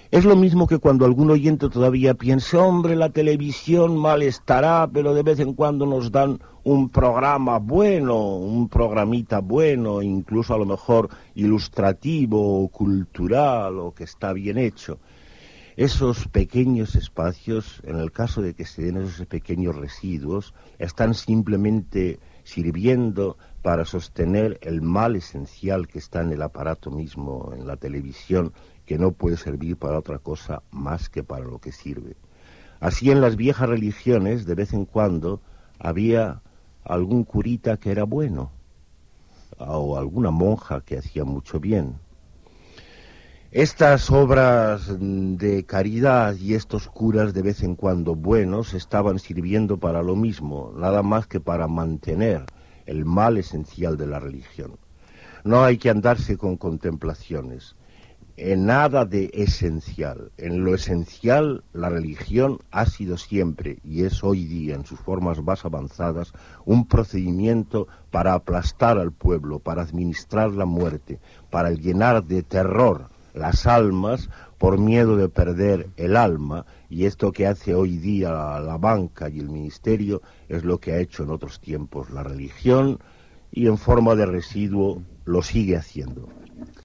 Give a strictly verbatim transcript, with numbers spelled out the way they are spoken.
Es lo mismo que cuando algún oyente todavía piense, hombre, la televisión mal estará, pero de vez en cuando nos dan un programa bueno, un programita bueno, incluso a lo mejor ilustrativo o cultural o que está bien hecho. Esos pequeños espacios, en el caso de que se den esos pequeños residuos, están simplemente sirviendo para sostener el mal esencial que está en el aparato mismo, en la televisión, que no puede servir para otra cosa más que para lo que sirve. Así en las viejas religiones, de vez en cuando, había algún curita que era bueno, o alguna monja que hacía mucho bien. Estas obras de caridad y estos curas de vez en cuando buenos estaban sirviendo para lo mismo, nada más que para mantener el mal esencial de la religión. No hay que andarse con contemplaciones, en nada de esencial. En lo esencial, la religión ha sido siempre, y es hoy día, en sus formas más avanzadas, un procedimiento para aplastar al pueblo, para administrar la muerte, para llenar de terror las almas por miedo de perder el alma, y esto que hace hoy día la banca y el ministerio es lo que ha hecho en otros tiempos la religión, y en forma de residuo lo sigue haciendo.